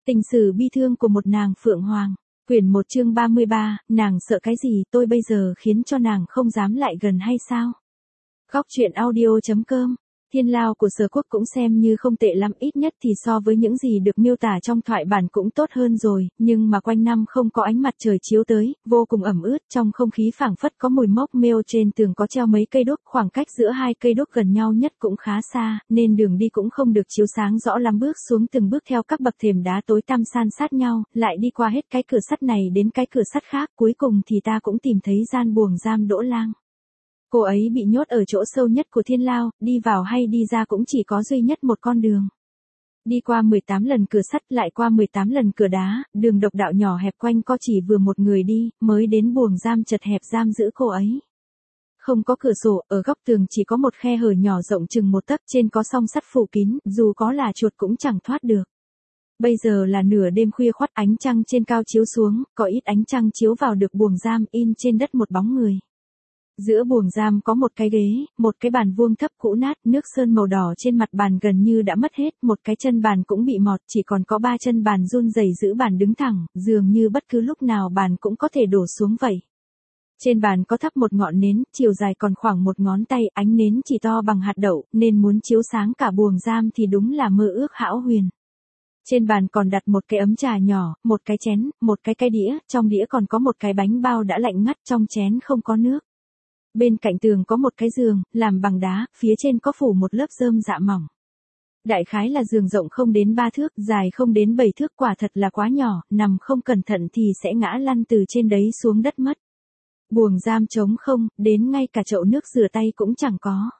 Tình sử bi thương của một nàng phượng hoàng. Quyển 1 chương 33, nàng sợ cái gì tôi bây giờ khiến cho nàng không dám lại gần hay sao? Góc truyện audio.com. Thiên lao của Sở Quốc cũng xem như không tệ lắm, ít nhất thì so với những gì được miêu tả trong thoại bản cũng tốt hơn rồi, nhưng mà quanh năm không có ánh mặt trời chiếu tới, vô cùng ẩm ướt, trong không khí phảng phất có mùi mốc mêu, trên tường có treo mấy cây đuốc, khoảng cách giữa hai cây đuốc gần nhau nhất cũng khá xa, nên đường đi cũng không được chiếu sáng rõ lắm, bước xuống từng bước theo các bậc thềm đá tối tăm san sát nhau, lại đi qua hết cái cửa sắt này đến cái cửa sắt khác, cuối cùng thì ta cũng tìm thấy gian buồng giam Đỗ Lang. Cô ấy bị nhốt ở chỗ sâu nhất của thiên lao, đi vào hay đi ra cũng chỉ có duy nhất một con đường. Đi qua 18 lần cửa sắt, lại qua 18 lần cửa đá, đường độc đạo nhỏ hẹp quanh co chỉ vừa một người đi, mới đến buồng giam chật hẹp giam giữ cô ấy. Không có cửa sổ, ở góc tường chỉ có một khe hở nhỏ rộng chừng một tấc, trên có song sắt phủ kín, dù có là chuột cũng chẳng thoát được. Bây giờ là nửa đêm khuya khoắt, ánh trăng trên cao chiếu xuống, có ít ánh trăng chiếu vào được buồng giam, in trên đất một bóng người. Giữa buồng giam có một cái ghế, một cái bàn vuông thấp cũ nát, nước sơn màu đỏ trên mặt bàn gần như đã mất hết, một cái chân bàn cũng bị mọt, chỉ còn có 3 chân bàn run rẩy giữ bàn đứng thẳng, dường như bất cứ lúc nào bàn cũng có thể đổ xuống vậy. Trên bàn có thắp một ngọn nến, chiều dài còn khoảng một ngón tay, ánh nến chỉ to bằng hạt đậu, nên muốn chiếu sáng cả buồng giam thì đúng là mơ ước hão huyền. Trên bàn còn đặt một cái ấm trà nhỏ, một cái chén, một cái đĩa, trong đĩa còn có một cái bánh bao đã lạnh ngắt, trong chén không có nước. Bên cạnh tường có một cái giường, làm bằng đá, phía trên có phủ một lớp rơm dạ mỏng. Đại khái là giường rộng không đến 3 thước, dài không đến 7 thước, quả thật là quá nhỏ, nằm không cẩn thận thì sẽ ngã lăn từ trên đấy xuống đất mất. Buồng giam trống không, đến ngay cả chậu nước rửa tay cũng chẳng có.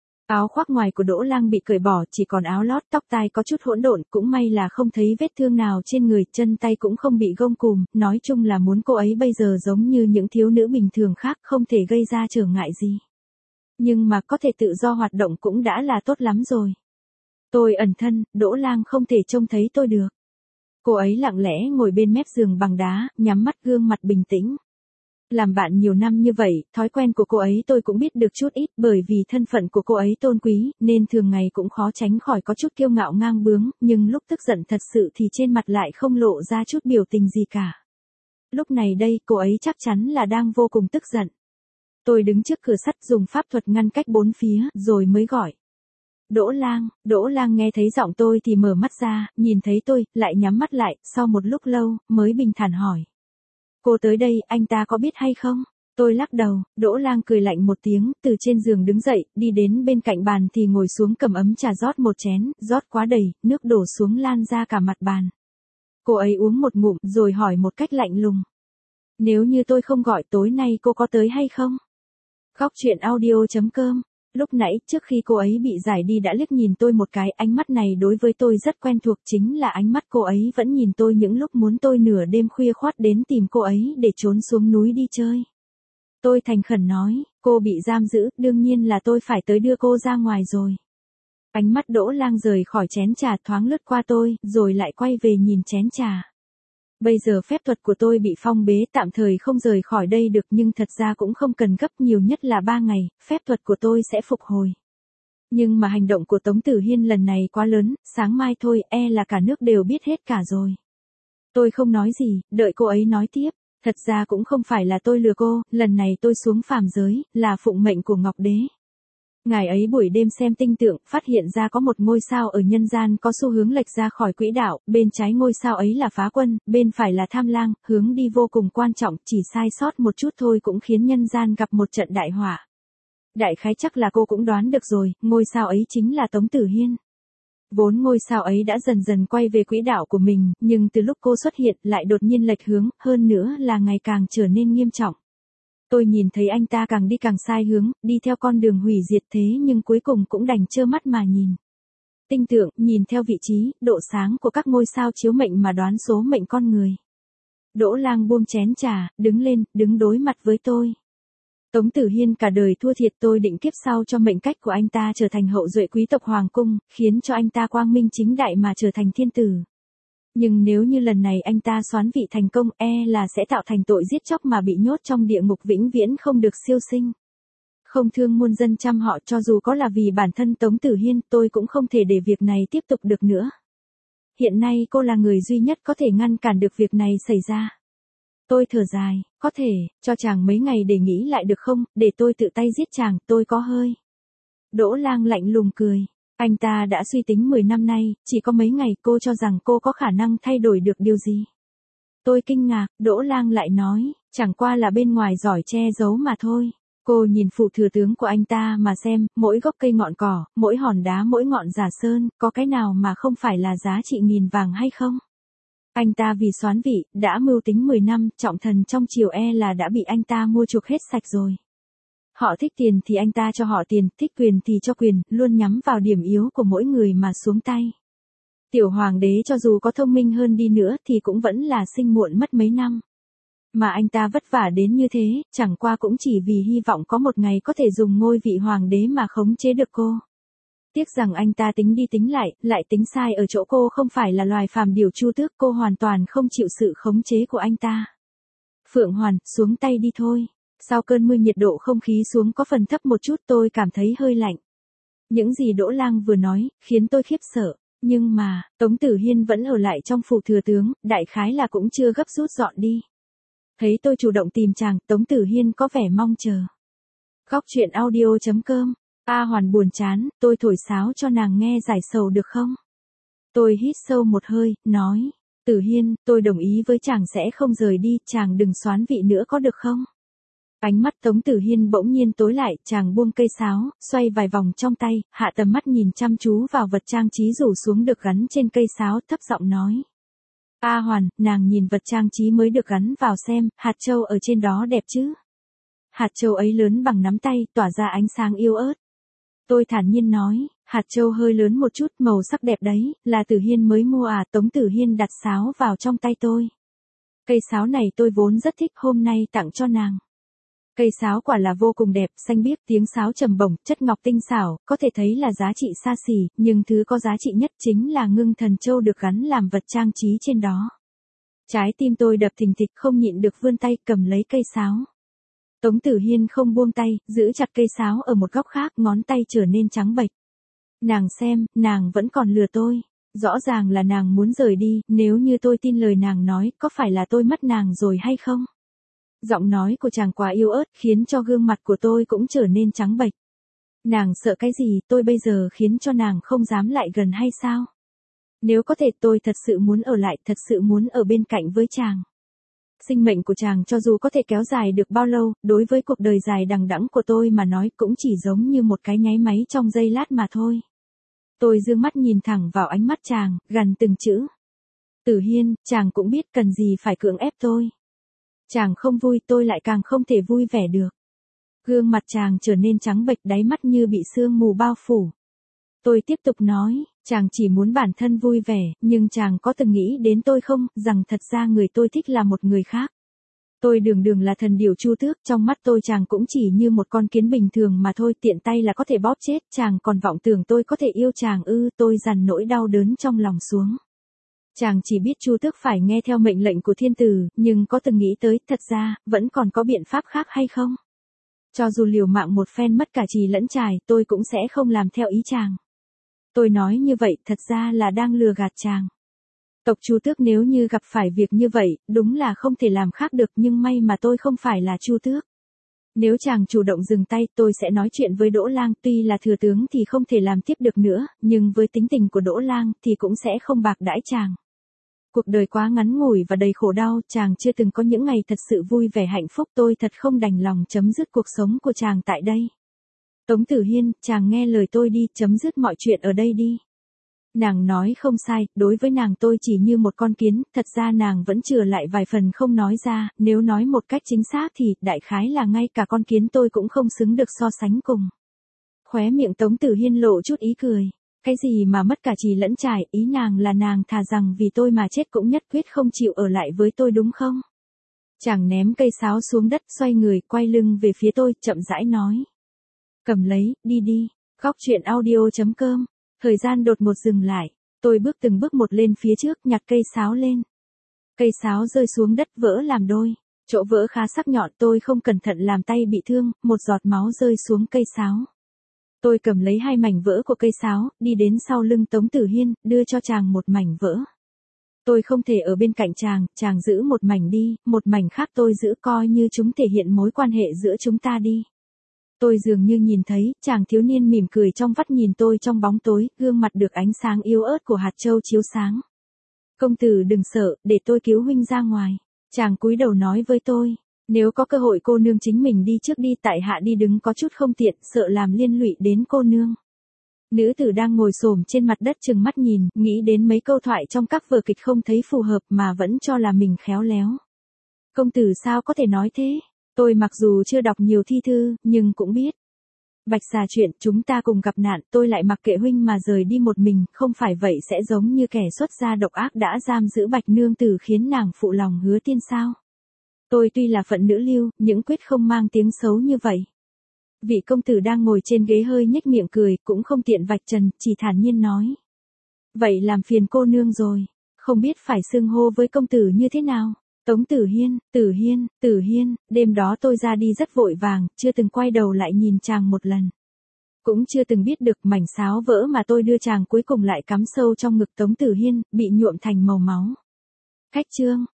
Áo khoác ngoài của Đỗ Lang bị cởi bỏ, chỉ còn áo lót, tóc tai có chút hỗn độn, cũng may là không thấy vết thương nào trên người, chân tay cũng không bị gông cùm, nói chung là muốn cô ấy bây giờ giống như những thiếu nữ bình thường khác, không thể gây ra trở ngại gì. Nhưng mà có thể tự do hoạt động cũng đã là tốt lắm rồi. Tôi ẩn thân, Đỗ Lang không thể trông thấy tôi được. Cô ấy lặng lẽ ngồi bên mép giường bằng đá, nhắm mắt, gương mặt bình tĩnh. Làm bạn nhiều năm như vậy, thói quen của cô ấy tôi cũng biết được chút ít, bởi vì thân phận của cô ấy tôn quý, nên thường ngày cũng khó tránh khỏi có chút kiêu ngạo ngang bướng, nhưng lúc tức giận thật sự thì trên mặt lại không lộ ra chút biểu tình gì cả. Lúc này đây, cô ấy chắc chắn là đang vô cùng tức giận. Tôi đứng trước cửa sắt dùng pháp thuật ngăn cách bốn phía, rồi mới gọi. Đỗ Lang nghe thấy giọng tôi thì mở mắt ra, nhìn thấy tôi, lại nhắm mắt lại, sau một lúc lâu, mới bình thản hỏi. Cô tới đây, anh ta có biết hay không? Tôi lắc đầu, Đỗ Lang cười lạnh một tiếng, từ trên giường đứng dậy, đi đến bên cạnh bàn thì ngồi xuống cầm ấm trà rót một chén, rót quá đầy, nước đổ xuống lan ra cả mặt bàn. Cô ấy uống một ngụm, rồi hỏi một cách lạnh lùng. Nếu như tôi không gọi tối nay cô có tới hay không? Góc truyện audio.com. Lúc nãy, trước khi cô ấy bị giải đi đã liếc nhìn tôi một cái, ánh mắt này đối với tôi rất quen thuộc, chính là ánh mắt cô ấy vẫn nhìn tôi những lúc muốn tôi nửa đêm khuya khoắt đến tìm cô ấy để trốn xuống núi đi chơi. Tôi thành khẩn nói, cô bị giam giữ, đương nhiên là tôi phải tới đưa cô ra ngoài rồi. Ánh mắt Đỗ Lang rời khỏi chén trà, thoáng lướt qua tôi, rồi lại quay về nhìn chén trà. Bây giờ phép thuật của tôi bị phong bế, tạm thời không rời khỏi đây được, nhưng thật ra cũng không cần gấp, nhiều nhất là 3 ngày, phép thuật của tôi sẽ phục hồi. Nhưng mà hành động của Tống Tử Hiên lần này quá lớn, sáng mai thôi, là cả nước đều biết hết cả rồi. Tôi không nói gì, đợi cô ấy nói tiếp. Thật ra cũng không phải là tôi lừa cô, lần này tôi xuống phàm giới, là phụng mệnh của Ngọc Đế. Ngài ấy buổi đêm xem tinh tượng, phát hiện ra có một ngôi sao ở nhân gian có xu hướng lệch ra khỏi quỹ đạo, bên trái ngôi sao ấy là Phá Quân, bên phải là Tham Lang, hướng đi vô cùng quan trọng, chỉ sai sót một chút thôi cũng khiến nhân gian gặp một trận đại họa. Đại khái chắc là cô cũng đoán được rồi, ngôi sao ấy chính là Tống Tử Hiên. Vốn ngôi sao ấy đã dần dần quay về quỹ đạo của mình, nhưng từ lúc cô xuất hiện lại đột nhiên lệch hướng, hơn nữa là ngày càng trở nên nghiêm trọng. Tôi nhìn thấy anh ta càng đi càng sai hướng, đi theo con đường hủy diệt, thế nhưng cuối cùng cũng đành trơ mắt mà nhìn. Tinh tượng, nhìn theo vị trí, độ sáng của các ngôi sao chiếu mệnh mà đoán số mệnh con người. Đỗ Lang buông chén trà, đứng lên, đứng đối mặt với tôi. Tống Tử Hiên cả đời thua thiệt, tôi định kiếp sau cho mệnh cách của anh ta trở thành hậu duệ quý tộc hoàng cung, khiến cho anh ta quang minh chính đại mà trở thành thiên tử. Nhưng nếu như lần này anh ta soán vị thành công, là sẽ tạo thành tội giết chóc mà bị nhốt trong địa ngục vĩnh viễn không được siêu sinh. Không thương muôn dân trăm họ, cho dù có là vì bản thân Tống Tử Hiên, tôi cũng không thể để việc này tiếp tục được nữa. hiện nay cô là người duy nhất có thể ngăn cản được việc này xảy ra. Tôi thở dài, có thể, cho chàng mấy ngày để nghĩ lại được không, để tôi tự tay giết chàng, tôi có hơi. Đỗ Lang lạnh lùng cười. Anh ta đã suy tính 10 năm nay, chỉ có mấy ngày cô cho rằng cô có khả năng thay đổi được điều gì. Tôi kinh ngạc, Đỗ Lang lại nói, chẳng qua là bên ngoài giỏi che giấu mà thôi. Cô nhìn phụ thừa tướng của anh ta mà xem, mỗi gốc cây ngọn cỏ, mỗi hòn đá mỗi ngọn giả sơn, có cái nào mà không phải là giá trị nghìn vàng hay không? Anh ta vì soán vị, đã mưu tính 10 năm, trọng thần trong triều là đã bị anh ta mua chuộc hết sạch rồi. Họ thích tiền thì anh ta cho họ tiền, thích quyền thì cho quyền, luôn nhắm vào điểm yếu của mỗi người mà xuống tay. Tiểu hoàng đế cho dù có thông minh hơn đi nữa thì cũng vẫn là sinh muộn mất mấy năm. Mà anh ta vất vả đến như thế, chẳng qua cũng chỉ vì hy vọng có một ngày có thể dùng ngôi vị hoàng đế mà khống chế được cô. Tiếc rằng anh ta tính đi tính lại tính sai ở chỗ cô không phải là loài phàm điều Chu Tước, cô hoàn toàn không chịu sự khống chế của anh ta. Phượng Hoàn, xuống tay đi thôi. Sau cơn mưa nhiệt độ không khí xuống có phần thấp một chút, tôi cảm thấy hơi lạnh. Những gì Đỗ Lang vừa nói, khiến tôi khiếp sợ. Nhưng mà, Tống Tử Hiên vẫn ở lại trong phủ thừa tướng, đại khái là cũng chưa gấp rút dọn đi. Thấy tôi chủ động tìm chàng, Tống Tử Hiên có vẻ mong chờ. Góc truyện audio.com. A Hoàn buồn chán, tôi thổi sáo cho nàng nghe giải sầu được không? Tôi hít sâu một hơi, nói. Tử Hiên, tôi đồng ý với chàng sẽ không rời đi, chàng đừng soán vị nữa có được không? Ánh mắt Tống Tử Hiên bỗng nhiên tối lại, chàng buông cây sáo, xoay vài vòng trong tay, hạ tầm mắt nhìn chăm chú vào vật trang trí rủ xuống được gắn trên cây sáo, thấp giọng nói. A Hoàn, nàng nhìn vật trang trí mới được gắn vào xem, hạt châu ở trên đó đẹp chứ? Hạt châu ấy lớn bằng nắm tay, tỏa ra ánh sáng yêu ớt. Tôi thản nhiên nói, hạt châu hơi lớn một chút, màu sắc đẹp đấy, là Tử Hiên mới mua à? Tống Tử Hiên đặt sáo vào trong tay tôi. Cây sáo này tôi vốn rất thích, hôm nay tặng cho nàng. Cây sáo quả là vô cùng đẹp, xanh biếc, tiếng sáo trầm bổng, chất ngọc tinh xảo, có thể thấy là giá trị xa xỉ, nhưng thứ có giá trị nhất chính là ngưng thần châu được gắn làm vật trang trí trên đó. Trái tim tôi đập thình thịch, không nhịn được vươn tay cầm lấy cây sáo. Tống Tử Hiên không buông tay, giữ chặt cây sáo ở một góc khác, ngón tay trở nên trắng bệch. Nàng xem, nàng vẫn còn lừa tôi. Rõ ràng là nàng muốn rời đi, nếu như tôi tin lời nàng nói, có phải là tôi mất nàng rồi hay không? Giọng nói của chàng quá yếu ớt, khiến cho gương mặt của tôi cũng trở nên trắng bệch. Nàng sợ cái gì, tôi bây giờ khiến cho nàng không dám lại gần hay sao? Nếu có thể tôi thật sự muốn ở lại, thật sự muốn ở bên cạnh với chàng. Sinh mệnh của chàng cho dù có thể kéo dài được bao lâu, đối với cuộc đời dài đằng đẵng của tôi mà nói cũng chỉ giống như một cái nháy máy trong giây lát mà thôi. Tôi dương mắt nhìn thẳng vào ánh mắt chàng, gằn từng chữ. Tử Hiên, chàng cũng biết cần gì phải cưỡng ép tôi. Chàng không vui, tôi lại càng không thể vui vẻ được. Gương mặt chàng trở nên trắng bệch, đáy mắt như bị sương mù bao phủ. Tôi tiếp tục nói, chàng chỉ muốn bản thân vui vẻ, nhưng chàng có từng nghĩ đến tôi không, rằng thật ra người tôi thích là một người khác. Tôi đường đường là thần điểu Chu Tước, trong mắt tôi chàng cũng chỉ như một con kiến bình thường mà thôi, tiện tay là có thể bóp chết, chàng còn vọng tưởng tôi có thể yêu chàng ư? Tôi dằn nỗi đau đớn trong lòng xuống. Chàng chỉ biết Chu Tước phải nghe theo mệnh lệnh của thiên tử, nhưng có từng nghĩ tới, thật ra, vẫn còn có biện pháp khác hay không? Cho dù liều mạng một phen mất cả trì lẫn trài, tôi cũng sẽ không làm theo ý chàng. Tôi nói như vậy, thật ra là đang lừa gạt chàng. Tộc Chu Tước nếu như gặp phải việc như vậy, đúng là không thể làm khác được, nhưng may mà tôi không phải là Chu Tước. Nếu chàng chủ động dừng tay, tôi sẽ nói chuyện với Đỗ Lang, tuy là thừa tướng thì không thể làm tiếp được nữa, nhưng với tính tình của Đỗ Lang thì cũng sẽ không bạc đãi chàng. Cuộc đời quá ngắn ngủi và đầy khổ đau, chàng chưa từng có những ngày thật sự vui vẻ hạnh phúc, tôi thật không đành lòng chấm dứt cuộc sống của chàng tại đây. Tống Tử Hiên, chàng nghe lời tôi đi, chấm dứt mọi chuyện ở đây đi. Nàng nói không sai, đối với nàng tôi chỉ như một con kiến, thật ra nàng vẫn chừa lại vài phần không nói ra, nếu nói một cách chính xác thì, đại khái là ngay cả con kiến tôi cũng không xứng được so sánh cùng. Khóe miệng Tống Tử Hiên lộ chút ý cười. Cái gì mà mất cả trì lẫn trải, ý nàng là nàng thà rằng vì tôi mà chết cũng nhất quyết không chịu ở lại với tôi đúng không? Chàng ném cây sáo xuống đất, xoay người, quay lưng về phía tôi, chậm rãi nói. Cầm lấy, đi đi. Góc truyện audio.com. Thời gian đột ngột dừng lại. Tôi bước từng bước một lên phía trước, nhặt cây sáo lên. Cây sáo rơi xuống đất vỡ làm đôi. Chỗ vỡ khá sắc nhọn, tôi không cẩn thận làm tay bị thương, một giọt máu rơi xuống cây sáo. Tôi cầm lấy 2 mảnh vỡ của cây sáo, đi đến sau lưng Tống Tử Hiên, đưa cho chàng một mảnh vỡ. Tôi không thể ở bên cạnh chàng giữ một mảnh đi, một mảnh khác tôi giữ coi như chúng thể hiện mối quan hệ giữa chúng ta đi. Tôi dường như nhìn thấy, chàng thiếu niên mỉm cười trong vắt nhìn tôi trong bóng tối, gương mặt được ánh sáng yếu ớt của hạt châu chiếu sáng. Công tử đừng sợ, để tôi cứu huynh ra ngoài. Chàng cúi đầu nói với tôi, nếu có cơ hội cô nương chính mình đi trước đi, tại hạ đi đứng có chút không tiện, sợ làm liên lụy đến cô nương. Nữ tử đang ngồi xổm trên mặt đất trừng mắt nhìn, nghĩ đến mấy câu thoại trong các vở kịch không thấy phù hợp mà vẫn cho là mình khéo léo. Công tử sao có thể nói thế? Tôi mặc dù chưa đọc nhiều thi thư, nhưng cũng biết. Bạch xà chuyện chúng ta cùng gặp nạn, tôi lại mặc kệ huynh mà rời đi một mình, không phải vậy sẽ giống như kẻ xuất gia độc ác đã giam giữ Bạch nương tử khiến nàng phụ lòng hứa tiên sao. Tôi tuy là phận nữ lưu, nhưng quyết không mang tiếng xấu như vậy. Vị công tử đang ngồi trên ghế hơi nhếch miệng cười, cũng không tiện vạch trần, chỉ thản nhiên nói. Vậy làm phiền cô nương rồi, không biết phải xưng hô với công tử như thế nào. Tống Tử Hiên, đêm đó tôi ra đi rất vội vàng, chưa từng quay đầu lại nhìn chàng một lần. Cũng chưa từng biết được mảnh sáo vỡ mà tôi đưa chàng cuối cùng lại cắm sâu trong ngực Tống Tử Hiên, bị nhuộm thành màu máu. Khách trương,